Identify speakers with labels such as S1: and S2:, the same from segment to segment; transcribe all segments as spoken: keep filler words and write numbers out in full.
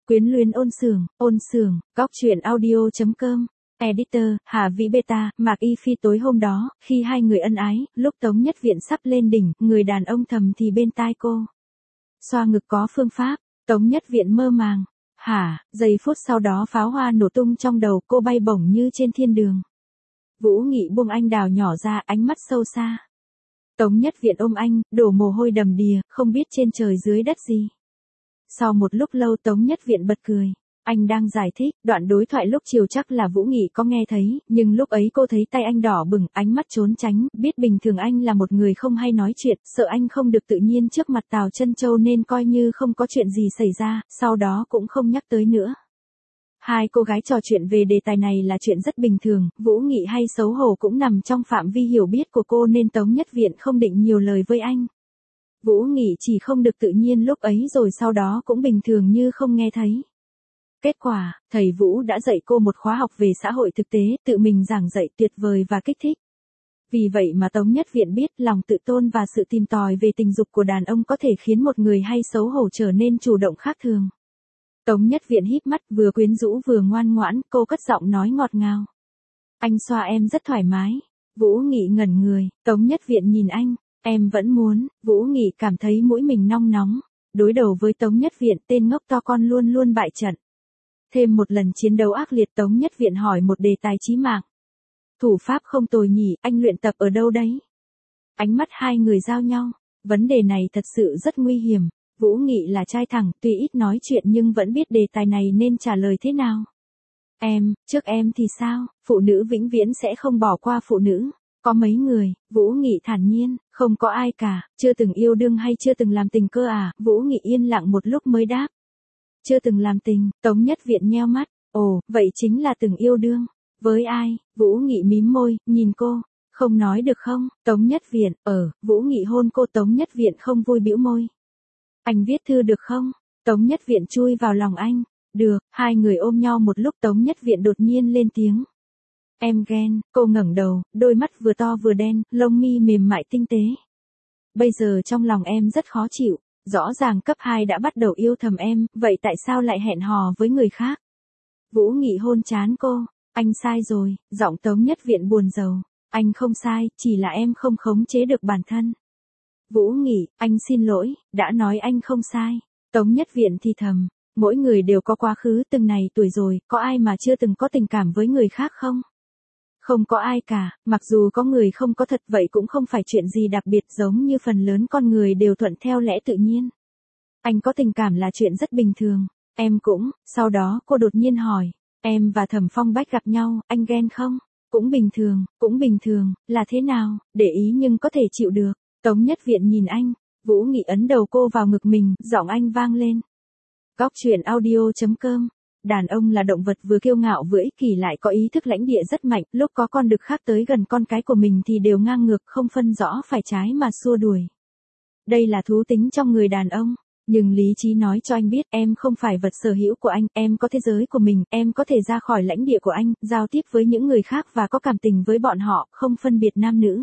S1: Quyến luyến ôn sường, ôn sường, góc truyện audio.com. Editor, Hà Vĩ Beta, Mạc Y Phi. Tối hôm đó, khi hai người ân ái, lúc Tống Nhất Viện sắp lên đỉnh, người đàn ông thầm thì bên tai cô. Xoa ngực có phương pháp. Tống Nhất Viện mơ màng. Hả, giây phút sau đó pháo hoa nổ tung trong đầu cô, bay bổng như trên thiên đường. Vũ Nghị buông anh đào nhỏ ra, ánh mắt sâu xa. Tống Nhất Viện ôm anh, đổ mồ hôi đầm đìa, không biết trên trời dưới đất gì. Sau một lúc lâu Tống Nhất Viện bật cười. Anh đang giải thích, đoạn đối thoại lúc chiều chắc là Vũ Nghị có nghe thấy, nhưng lúc ấy cô thấy tay anh đỏ bừng, ánh mắt trốn tránh, biết bình thường anh là một người không hay nói chuyện, sợ anh không được tự nhiên trước mặt Tào Trân Châu nên coi như không có chuyện gì xảy ra, sau đó cũng không nhắc tới nữa. Hai cô gái trò chuyện về đề tài này là chuyện rất bình thường, Vũ Nghị hay xấu hổ cũng nằm trong phạm vi hiểu biết của cô nên Tống Nhất Viện không định nhiều lời với anh. Vũ Nghị chỉ không được tự nhiên lúc ấy rồi sau đó cũng bình thường như không nghe thấy. Kết quả, thầy Vũ đã dạy cô một khóa học về xã hội thực tế, tự mình giảng dạy tuyệt vời và kích thích. Vì vậy mà Tống Nhất Viện biết lòng tự tôn và sự tìm tòi về tình dục của đàn ông có thể khiến một người hay xấu hổ trở nên chủ động khác thường. Tống Nhất Viện híp mắt, vừa quyến rũ vừa ngoan ngoãn, cô cất giọng nói ngọt ngào. Anh xoa em rất thoải mái. Vũ Nghị ngẩn người, Tống Nhất Viện nhìn anh, em vẫn muốn. Vũ Nghị cảm thấy mũi mình nong nóng. Đối đầu với Tống Nhất Viện, tên ngốc to con luôn luôn bại trận. Thêm một lần chiến đấu ác liệt, Tống Nhất Viện hỏi một đề tài chí mạng. Thủ pháp không tồi nhỉ, anh luyện tập ở đâu đấy? Ánh mắt hai người giao nhau, vấn đề này thật sự rất nguy hiểm. Vũ Nghị là trai thẳng, tuy ít nói chuyện nhưng vẫn biết đề tài này nên trả lời thế nào. Em, trước em thì sao, phụ nữ vĩnh viễn sẽ không bỏ qua phụ nữ. Có mấy người, Vũ Nghị thản nhiên, không có ai cả, chưa từng yêu đương hay chưa từng làm tình cơ à, Vũ Nghị yên lặng một lúc mới đáp. Chưa từng làm tình, Tống Nhất Viện nheo mắt, ồ, vậy chính là từng yêu đương. Với ai? Vũ Nghị mím môi, nhìn cô, không nói được không? Tống Nhất Viện, ở, Vũ Nghị hôn cô. Tống Nhất Viện không vui bĩu môi. Anh viết thư được không? Tống Nhất Viện chui vào lòng anh. Được, hai người ôm nhau một lúc. Tống Nhất Viện đột nhiên lên tiếng. Em ghen. Cô ngẩng đầu, đôi mắt vừa to vừa đen, lông mi mềm mại tinh tế. Bây giờ trong lòng em rất khó chịu. Rõ ràng cấp hai đã bắt đầu yêu thầm em, vậy tại sao lại hẹn hò với người khác? Vũ Nghị hôn trán cô, anh sai rồi, giọng Tống Nhất Viện buồn rầu. Anh không sai, chỉ là em không khống chế được bản thân. Vũ Nghị, anh xin lỗi, đã nói anh không sai. Tống Nhất Viện thì thầm, mỗi người đều có quá khứ, từng này tuổi rồi, có ai mà chưa từng có tình cảm với người khác không? Không có ai cả, mặc dù có người không có thật vậy cũng không phải chuyện gì đặc biệt, giống như phần lớn con người đều thuận theo lẽ tự nhiên. Anh có tình cảm là chuyện rất bình thường, em cũng. Sau đó cô đột nhiên hỏi, em và Thẩm Phong Bách gặp nhau, anh ghen không? Cũng bình thường, cũng bình thường, là thế nào, để ý nhưng có thể chịu được. Tống Nhất Viện nhìn anh, Vũ Nghị ấn đầu cô vào ngực mình, giọng anh vang lên. Góc truyện audio.com. Đàn ông là động vật vừa kiêu ngạo vừa ích kỷ lại có ý thức lãnh địa rất mạnh, lúc có con đực khác tới gần con cái của mình thì đều ngang ngược, không phân rõ phải trái mà xua đuổi. Đây là thú tính trong người đàn ông, nhưng lý trí nói cho anh biết em không phải vật sở hữu của anh, em có thế giới của mình, em có thể ra khỏi lãnh địa của anh, giao tiếp với những người khác và có cảm tình với bọn họ, không phân biệt nam nữ.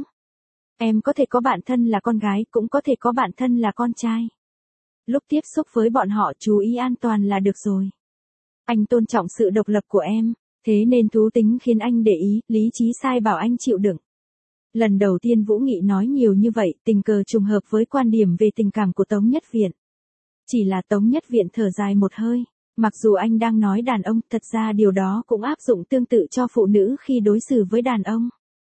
S1: Em có thể có bạn thân là con gái, cũng có thể có bạn thân là con trai. Lúc tiếp xúc với bọn họ chú ý an toàn là được rồi. Anh tôn trọng sự độc lập của em, thế nên thú tính khiến anh để ý, lý trí sai bảo anh chịu đựng. Lần đầu tiên Vũ Nghị nói nhiều như vậy, tình cờ trùng hợp với quan điểm về tình cảm của Tống Nhất Viện. Chỉ là Tống Nhất Viện thở dài một hơi, mặc dù anh đang nói đàn ông, thật ra điều đó cũng áp dụng tương tự cho phụ nữ khi đối xử với đàn ông.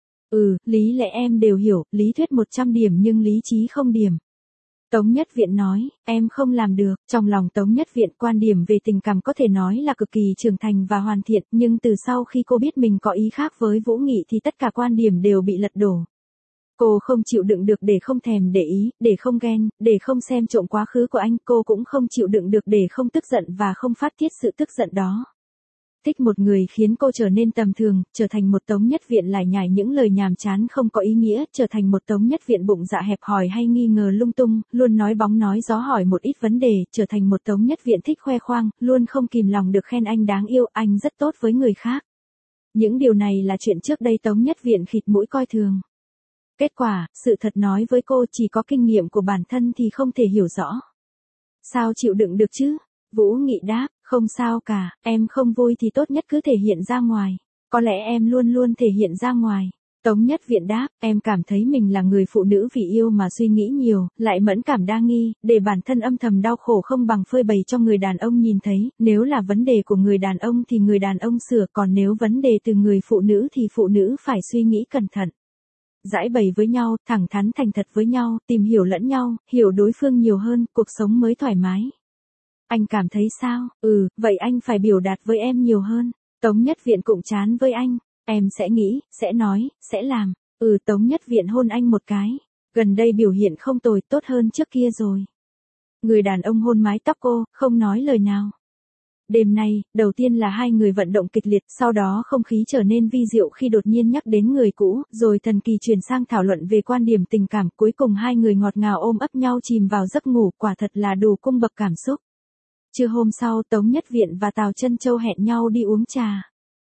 S1: Ừ, lý lẽ em đều hiểu, lý thuyết một trăm điểm nhưng lý trí không điểm. Tống Nhất Viện nói, em không làm được. Trong lòng Tống Nhất Viện, quan điểm về tình cảm có thể nói là cực kỳ trưởng thành và hoàn thiện, nhưng từ sau khi cô biết mình có ý khác với Vũ Nghị thì tất cả quan điểm đều bị lật đổ. Cô không chịu đựng được để không thèm để ý, để không ghen, để không xem trộm quá khứ của anh, cô cũng không chịu đựng được để không tức giận và không phát tiết sự tức giận đó. Thích một người khiến cô trở nên tầm thường, trở thành một Tống Nhất Viện lải nhải những lời nhàm chán không có ý nghĩa, trở thành một Tống Nhất Viện bụng dạ hẹp hòi hay nghi ngờ lung tung, luôn nói bóng nói gió hỏi một ít vấn đề, trở thành một Tống Nhất Viện thích khoe khoang, luôn không kìm lòng được khen anh đáng yêu, anh rất tốt với người khác. Những điều này là chuyện trước đây Tống Nhất Viện khịt mũi coi thường. Kết quả, sự thật nói với cô chỉ có kinh nghiệm của bản thân thì không thể hiểu rõ. Sao chịu đựng được chứ? Vũ Nghị đáp, Không sao cả, em không vui thì tốt nhất cứ thể hiện ra ngoài. Có lẽ em luôn luôn thể hiện ra ngoài. Tống Nhất Viện đáp, em cảm thấy mình là người phụ nữ vì yêu mà suy nghĩ nhiều, lại mẫn cảm đa nghi, để bản thân âm thầm đau khổ không bằng phơi bày cho người đàn ông nhìn thấy, nếu là vấn đề của người đàn ông thì người đàn ông sửa, còn nếu vấn đề từ người phụ nữ thì phụ nữ phải suy nghĩ cẩn thận. Giải bày với nhau, thẳng thắn thành thật với nhau, tìm hiểu lẫn nhau, hiểu đối phương nhiều hơn, cuộc sống mới thoải mái. Anh cảm thấy sao? Ừ, vậy anh phải biểu đạt với em nhiều hơn. Tống Nhất Viện cụng trán với anh. Em sẽ nghĩ, sẽ nói, sẽ làm. Ừ, Tống Nhất Viện hôn anh một cái. Gần đây biểu hiện không tồi, tốt hơn trước kia rồi. Người đàn ông hôn mái tóc cô, không nói lời nào. Đêm nay, đầu tiên là hai người vận động kịch liệt, sau đó không khí trở nên vi diệu khi đột nhiên nhắc đến người cũ, rồi thần kỳ chuyển sang thảo luận về quan điểm tình cảm, cuối cùng hai người ngọt ngào ôm ấp nhau chìm vào giấc ngủ, quả thật là đủ cung bậc cảm xúc. Trưa hôm sau, Tống Nhất Viện và Tào Trân Châu hẹn nhau đi uống trà.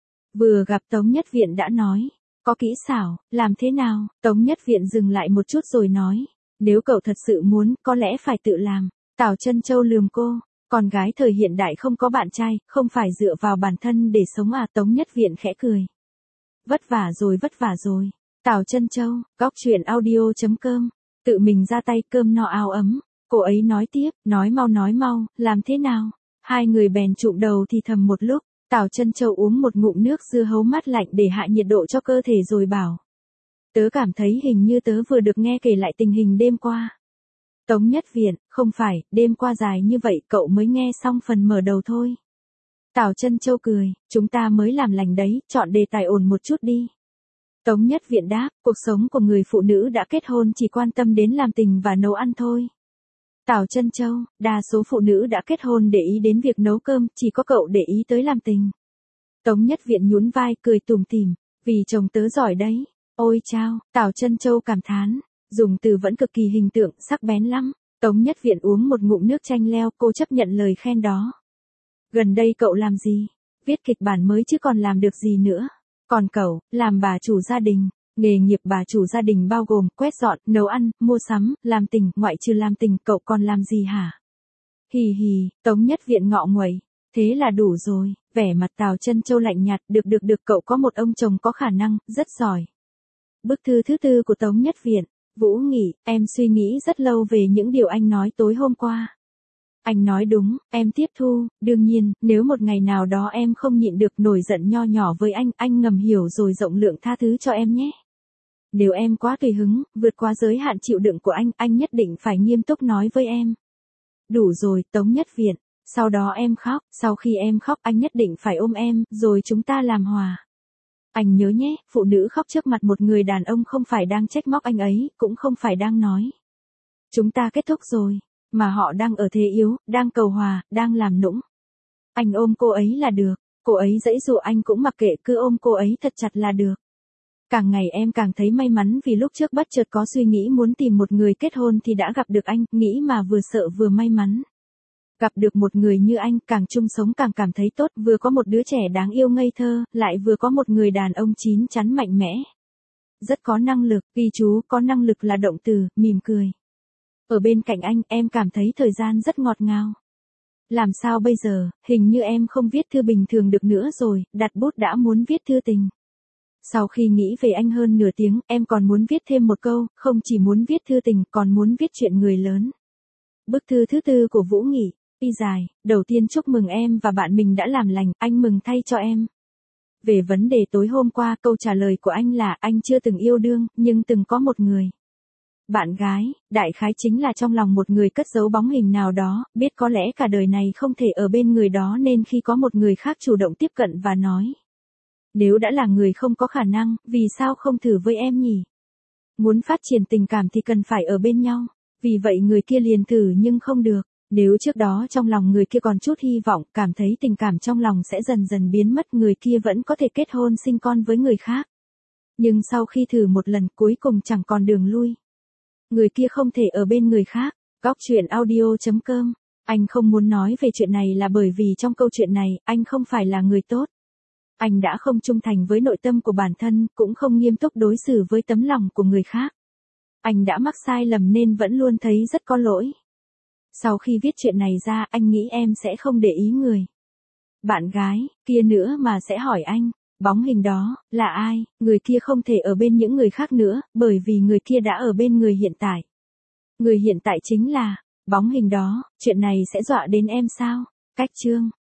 S1: Vừa gặp Tống Nhất Viện đã nói, có kỹ xảo, làm thế nào? Tống Nhất Viện dừng lại một chút rồi nói, nếu cậu thật sự muốn, có lẽ phải tự làm. Tào Trân Châu lườm cô, con gái thời hiện đại không có bạn trai, không phải dựa vào bản thân để sống à? Tống Nhất Viện khẽ cười. Vất vả rồi vất vả rồi. Tào Trân Châu, góc truyện audio chấm com, tự mình ra tay cơm no áo ấm. Cô ấy nói tiếp, nói mau nói mau, làm thế nào? Hai người bèn chụm đầu thì thầm một lúc. Tào Trân Châu uống một ngụm nước dưa hấu mát lạnh để hạ nhiệt độ cho cơ thể rồi bảo. Tớ cảm thấy hình như tớ vừa được nghe kể lại tình hình đêm qua. Tống Nhất Viện, không phải, đêm qua dài như vậy cậu mới nghe xong phần mở đầu thôi. Tào Trân Châu cười, chúng ta mới làm lành đấy, chọn đề tài ổn một chút đi. Tống Nhất Viện đáp, cuộc sống của người phụ nữ đã kết hôn chỉ quan tâm đến làm tình và nấu ăn thôi. Tào Trân Châu, đa số phụ nữ đã kết hôn để ý đến việc nấu cơm, chỉ có cậu để ý tới làm tình. Tống Nhất Viện nhún vai, cười tủm tỉm, vì chồng tớ giỏi đấy. Ôi chao, Tào Trân Châu cảm thán, dùng từ vẫn cực kỳ hình tượng, sắc bén lắm. Tống Nhất Viện uống một ngụm nước chanh leo, cô chấp nhận lời khen đó. Gần đây cậu làm gì? Viết kịch bản mới chứ còn làm được gì nữa. Còn cậu, làm bà chủ gia đình. Nghề nghiệp bà chủ gia đình bao gồm quét dọn, nấu ăn, mua sắm, làm tình, ngoại trừ làm tình cậu còn làm gì hả? Hì hì, Tống Nhất Viện ngọ nguậy. Thế là đủ rồi, vẻ mặt Tào Trân Châu lạnh nhạt, được được được cậu có một ông chồng có khả năng, rất giỏi. Bức thư thứ tư của Tống Nhất Viện. Vũ Nghị, em suy nghĩ rất lâu về những điều anh nói tối hôm qua. Anh nói đúng, em tiếp thu, đương nhiên, nếu một ngày nào đó em không nhịn được nổi giận nho nhỏ với anh, anh ngầm hiểu rồi rộng lượng tha thứ cho em nhé. Nếu em quá tùy hứng, vượt qua giới hạn chịu đựng của anh, anh nhất định phải nghiêm túc nói với em. Đủ rồi, Tống Nhất Viện. Sau đó em khóc, sau khi em khóc anh nhất định phải ôm em, rồi chúng ta làm hòa. Anh nhớ nhé, phụ nữ khóc trước mặt một người đàn ông không phải đang trách móc anh ấy, cũng không phải đang nói. Chúng ta kết thúc rồi, mà họ đang ở thế yếu, đang cầu hòa, đang làm nũng. Anh ôm cô ấy là được, cô ấy giãy giụa anh cũng mặc kệ, cứ ôm cô ấy thật chặt là được. Càng ngày em càng thấy may mắn vì lúc trước bất chợt có suy nghĩ muốn tìm một người kết hôn thì đã gặp được anh, nghĩ mà vừa sợ vừa may mắn. Gặp được một người như anh, càng chung sống càng cảm thấy tốt, vừa có một đứa trẻ đáng yêu ngây thơ, lại vừa có một người đàn ông chín chắn mạnh mẽ. Rất có năng lực, ghi chú có năng lực là động từ, mỉm cười. Ở bên cạnh anh, em cảm thấy thời gian rất ngọt ngào. Làm sao bây giờ, hình như em không viết thư bình thường được nữa rồi, đặt bút đã muốn viết thư tình. Sau khi nghĩ về anh hơn nửa tiếng, em còn muốn viết thêm một câu, không chỉ muốn viết thư tình, còn muốn viết chuyện người lớn. Bức thư thứ tư của Vũ Nghị. Y dài, đầu tiên chúc mừng em và bạn mình đã làm lành, anh mừng thay cho em. Về vấn đề tối hôm qua, câu trả lời của anh là anh chưa từng yêu đương, nhưng từng có một người. Bạn gái, đại khái chính là trong lòng một người cất giấu bóng hình nào đó, biết có lẽ cả đời này không thể ở bên người đó nên khi có một người khác chủ động tiếp cận và nói. Nếu đã là người không có khả năng, vì sao không thử với em nhỉ? Muốn phát triển tình cảm thì cần phải ở bên nhau, vì vậy người kia liền thử nhưng không được. Nếu trước đó trong lòng người kia còn chút hy vọng, cảm thấy tình cảm trong lòng sẽ dần dần biến mất, người kia vẫn có thể kết hôn sinh con với người khác. Nhưng sau khi thử một lần cuối cùng chẳng còn đường lui. Người kia không thể ở bên người khác. Góc truyện audio chấm com. Anh không muốn nói về chuyện này là bởi vì trong câu chuyện này, anh không phải là người tốt. Anh đã không trung thành với nội tâm của bản thân, cũng không nghiêm túc đối xử với tấm lòng của người khác. Anh đã mắc sai lầm nên vẫn luôn thấy rất có lỗi. Sau khi viết chuyện này ra, anh nghĩ em sẽ không để ý người. Bạn gái, kia nữa mà sẽ hỏi anh, bóng hình đó, là ai, người kia không thể ở bên những người khác nữa, bởi vì người kia đã ở bên người hiện tại. Người hiện tại chính là, bóng hình đó, chuyện này sẽ dọa đến em sao? Cách chương